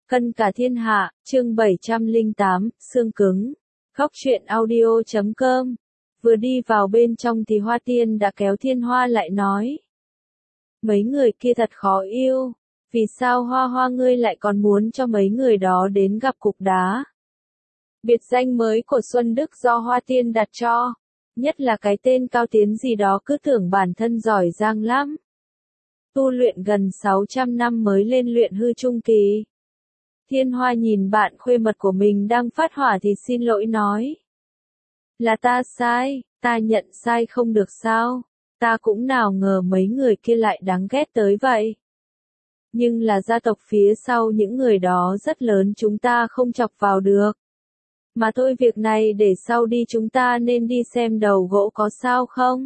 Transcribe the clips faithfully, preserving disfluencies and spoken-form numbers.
Cân cả thiên hạ, chương bảy trăm lẻ tám, xương cứng. Góc truyện audio chấm com. Vừa đi vào bên trong thì Hoa Tiên đã kéo Thiên Hoa lại nói. Mấy người kia thật khó yêu. Vì sao Hoa Hoa ngươi lại còn muốn cho mấy người đó đến gặp cục đá? Biệt danh mới của Xuân Đức do Hoa Tiên đặt cho. Nhất là cái tên Cao Tiến gì đó cứ tưởng bản thân giỏi giang lắm. Tu luyện gần sáu trăm năm mới lên luyện hư trung kỳ. Thiên Hoa nhìn bạn khuê mật của mình đang phát hỏa thì xin lỗi nói. Là ta sai, ta nhận sai không được sao, ta cũng nào ngờ mấy người kia lại đáng ghét tới vậy. Nhưng là gia tộc phía sau những người đó rất lớn chúng ta không chọc vào được. Mà thôi việc này để sau đi chúng ta nên đi xem đầu gỗ có sao không?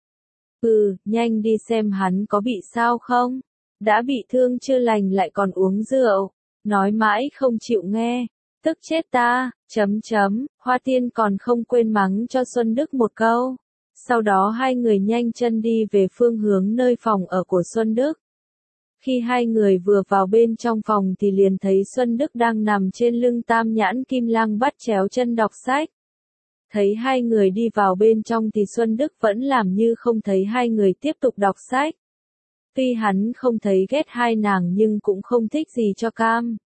Ừ, nhanh đi xem hắn có bị sao không? Đã bị thương chưa lành lại còn uống rượu. Nói mãi không chịu nghe, tức chết ta, chấm chấm, Hoa Tiên còn không quên mắng cho Xuân Đức một câu. Sau đó hai người nhanh chân đi về phương hướng nơi phòng ở của Xuân Đức. Khi hai người vừa vào bên trong phòng thì liền thấy Xuân Đức đang nằm trên lưng Tam Nhãn Kim Lang bắt chéo chân đọc sách. Thấy hai người đi vào bên trong thì Xuân Đức vẫn làm như không thấy hai người tiếp tục đọc sách. Tuy hắn không thấy ghét hai nàng nhưng cũng không thích gì cho cam.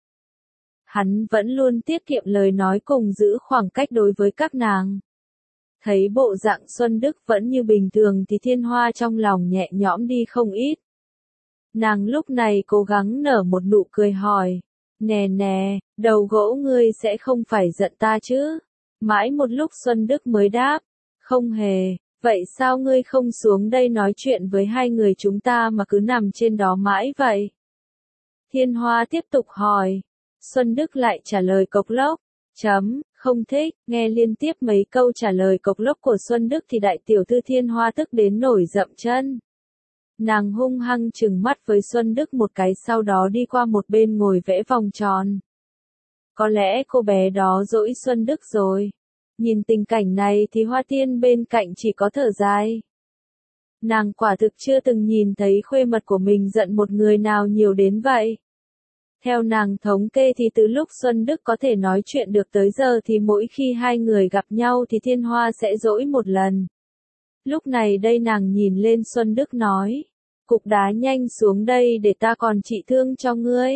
Hắn vẫn luôn tiết kiệm lời nói cùng giữ khoảng cách đối với các nàng. Thấy bộ dạng Xuân Đức vẫn như bình thường thì Thiên Hoa trong lòng nhẹ nhõm đi không ít. Nàng lúc này cố gắng nở một nụ cười hỏi. Nè nè, đầu gỗ ngươi sẽ không phải giận ta chứ? Mãi một lúc Xuân Đức mới đáp. Không hề. Vậy sao ngươi không xuống đây nói chuyện với hai người chúng ta mà cứ nằm trên đó mãi vậy? Thiên Hoa tiếp tục hỏi. Xuân Đức lại trả lời cộc lốc. Chấm, không thích, nghe liên tiếp mấy câu trả lời cộc lốc của Xuân Đức thì đại tiểu thư Thiên Hoa tức đến nổi dậm chân. Nàng hung hăng trừng mắt với Xuân Đức một cái sau đó đi qua một bên ngồi vẽ vòng tròn. Có lẽ cô bé đó dỗi Xuân Đức rồi. Nhìn tình cảnh này thì Hoa Tiên bên cạnh chỉ có thở dài. Nàng quả thực chưa từng nhìn thấy khuê mật của mình giận một người nào nhiều đến vậy. Theo nàng thống kê thì từ lúc Xuân Đức có thể nói chuyện được tới giờ thì mỗi khi hai người gặp nhau thì Thiên Hoa sẽ dỗi một lần. Lúc này đây nàng nhìn lên Xuân Đức nói. Cục đá nhanh xuống đây để ta còn trị thương cho ngươi.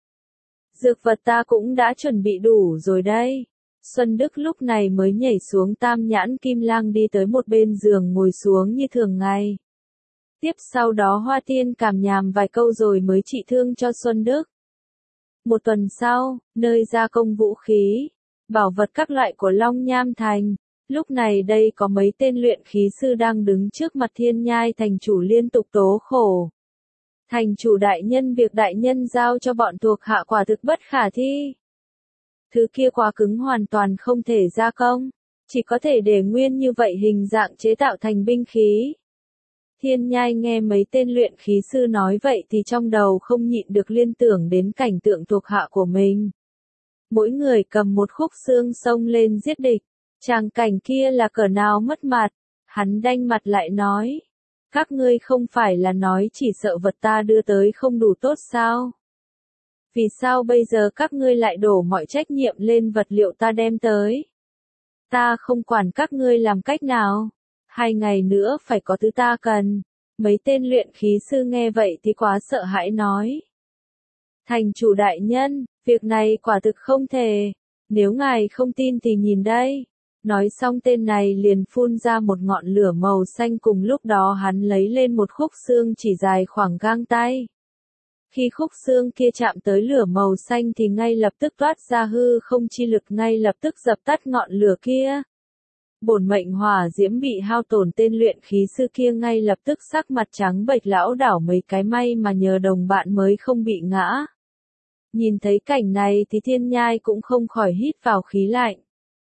Dược vật ta cũng đã chuẩn bị đủ rồi đây. Xuân Đức lúc này mới nhảy xuống Tam Nhãn Kim Lang đi tới một bên giường ngồi xuống như thường ngày. Tiếp sau đó Hoa Tiên cảm nhàm vài câu rồi mới trị thương cho Xuân Đức. Một tuần sau, nơi gia công vũ khí, bảo vật các loại của Long Nham Thành, lúc này đây có mấy tên luyện khí sư đang đứng trước mặt Thiên Nhai thành chủ liên tục tố khổ. Thành chủ đại nhân, việc đại nhân giao cho bọn thuộc hạ quả thực bất khả thi. Thứ kia quá cứng hoàn toàn không thể gia công, chỉ có thể để nguyên như vậy hình dạng chế tạo thành binh khí. Thiên Nhai nghe mấy tên luyện khí sư nói vậy thì trong đầu không nhịn được liên tưởng đến cảnh tượng thuộc hạ của mình. Mỗi người cầm một khúc xương xông lên giết địch, tràng cảnh kia là cỡ nào mất mặt, hắn đanh mặt lại nói. Các ngươi không phải là nói chỉ sợ vật ta đưa tới không đủ tốt sao? Vì sao bây giờ các ngươi lại đổ mọi trách nhiệm lên vật liệu ta đem tới? Ta không quản các ngươi làm cách nào. Hai ngày nữa phải có thứ ta cần. Mấy tên luyện khí sư nghe vậy thì quá sợ hãi nói. Thành chủ đại nhân, việc này quả thực không thể. Nếu ngài không tin thì nhìn đây. Nói xong tên này liền phun ra một ngọn lửa màu xanh, cùng lúc đó hắn lấy lên một khúc xương chỉ dài khoảng gang tay. Khi khúc xương kia chạm tới lửa màu xanh thì ngay lập tức toát ra hư không chi lực, ngay lập tức dập tắt ngọn lửa kia. Bổn mệnh hỏa diễm bị hao tổn, tên luyện khí sư kia ngay lập tức sắc mặt trắng bệch lảo đảo mấy cái, may mà nhờ đồng bạn mới không bị ngã. Nhìn thấy cảnh này thì Thiên Nhai cũng không khỏi hít vào khí lạnh.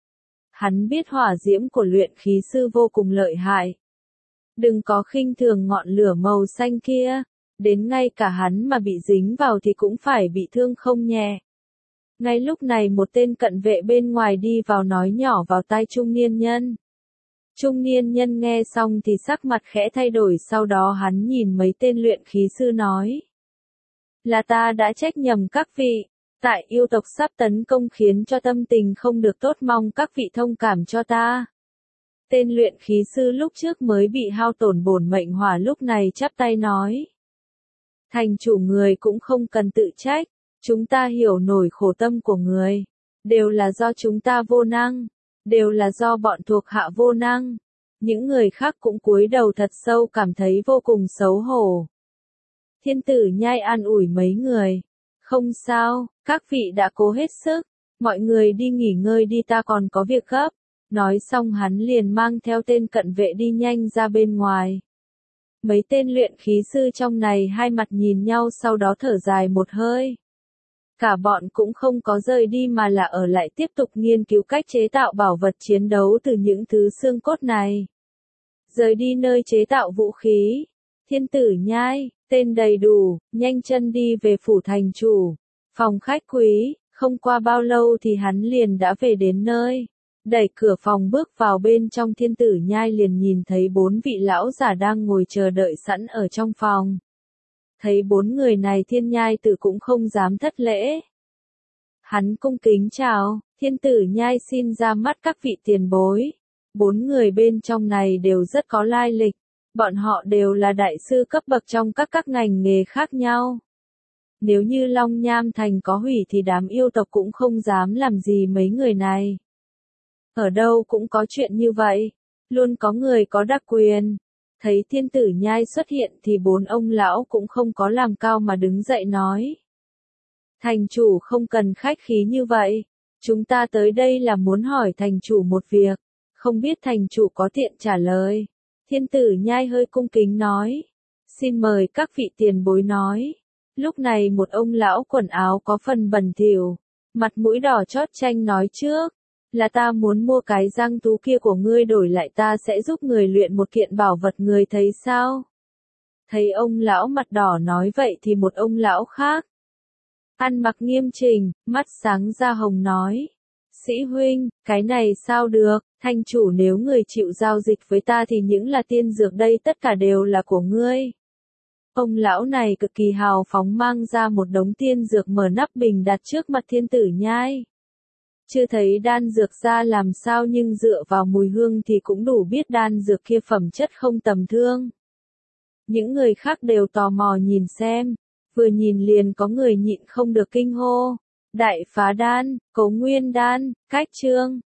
Hắn biết hỏa diễm của luyện khí sư vô cùng lợi hại. Đừng có khinh thường ngọn lửa màu xanh kia, đến ngay cả hắn mà bị dính vào thì cũng phải bị thương không nhẹ. Ngay lúc này một tên cận vệ bên ngoài đi vào nói nhỏ vào tai trung niên nhân. Trung niên nhân nghe xong thì sắc mặt khẽ thay đổi, sau đó hắn nhìn mấy tên luyện khí sư nói. Là ta đã trách nhầm các vị, Tại yêu tộc sắp tấn công khiến cho tâm tình không được tốt, mong các vị thông cảm cho ta. Tên luyện khí sư lúc trước mới bị hao tổn bổn mệnh hỏa lúc này chắp tay nói. Thành chủ, người cũng không cần tự trách, chúng ta hiểu nổi khổ tâm của người. Đều là do chúng ta vô năng, đều là do bọn thuộc hạ vô năng. Những người khác cũng cúi đầu thật sâu, cảm thấy vô cùng xấu hổ. Thiên tử nhai an ủi mấy người. Không sao, các vị đã cố hết sức, mọi người đi nghỉ ngơi đi, ta còn có việc gấp. Nói xong hắn liền mang theo tên cận vệ đi nhanh ra bên ngoài. Mấy tên luyện khí sư trong này hai mặt nhìn nhau, sau đó thở dài một hơi. Cả bọn cũng không có rời đi mà là ở lại tiếp tục nghiên cứu cách chế tạo bảo vật chiến đấu từ những thứ xương cốt này. Rời đi nơi chế tạo vũ khí. Thiên tử nhai, tên đầy đủ, nhanh chân đi về phủ thành chủ. Phòng khách quý, không qua bao lâu thì hắn liền đã về đến nơi. Đẩy cửa phòng bước vào bên trong, thiên tử nhai liền nhìn thấy bốn vị lão giả đang ngồi chờ đợi sẵn ở trong phòng. Thấy bốn người này, thiên nhai tử cũng không dám thất lễ. Hắn cung kính chào, thiên tử nhai xin ra mắt các vị tiền bối. Bốn người bên trong này đều rất có lai lịch. Bọn họ đều là đại sư cấp bậc trong các các ngành nghề khác nhau. Nếu như Long Nham Thành có hủy thì đám yêu tộc cũng không dám làm gì mấy người này. Ở đâu cũng có chuyện như vậy, luôn có người có đặc quyền. Thấy thiên tử nhai xuất hiện thì bốn ông lão cũng không có làm cao mà đứng dậy nói. Thành chủ không cần khách khí như vậy, chúng ta tới đây là muốn hỏi thành chủ một việc, không biết thành chủ có tiện trả lời. Thiên tử nhai hơi cung kính nói. Xin mời các vị tiền bối nói. Lúc này một ông lão quần áo có phần bẩn thỉu, mặt mũi đỏ chót chanh nói trước. Là ta muốn mua cái răng thú kia của ngươi, đổi lại ta sẽ giúp người luyện một kiện bảo vật, người thấy sao? Thấy ông lão mặt đỏ nói vậy thì một ông lão khác, ăn mặc nghiêm chỉnh, mắt sáng da hồng nói. Sĩ huynh, cái này sao được, thành chủ nếu người chịu giao dịch với ta thì những là tiên dược đây tất cả đều là của ngươi. Ông lão này cực kỳ hào phóng mang ra một đống tiên dược, mở nắp bình đặt trước mặt thiên tử nhai. Chưa thấy đan dược ra làm sao, nhưng dựa vào mùi hương thì cũng đủ biết đan dược kia phẩm chất không tầm thường. Những người khác đều tò mò nhìn xem, vừa nhìn liền có người nhịn không được kinh hô. Đại phá đan, Cấu Nguyên đan, Cách Trương,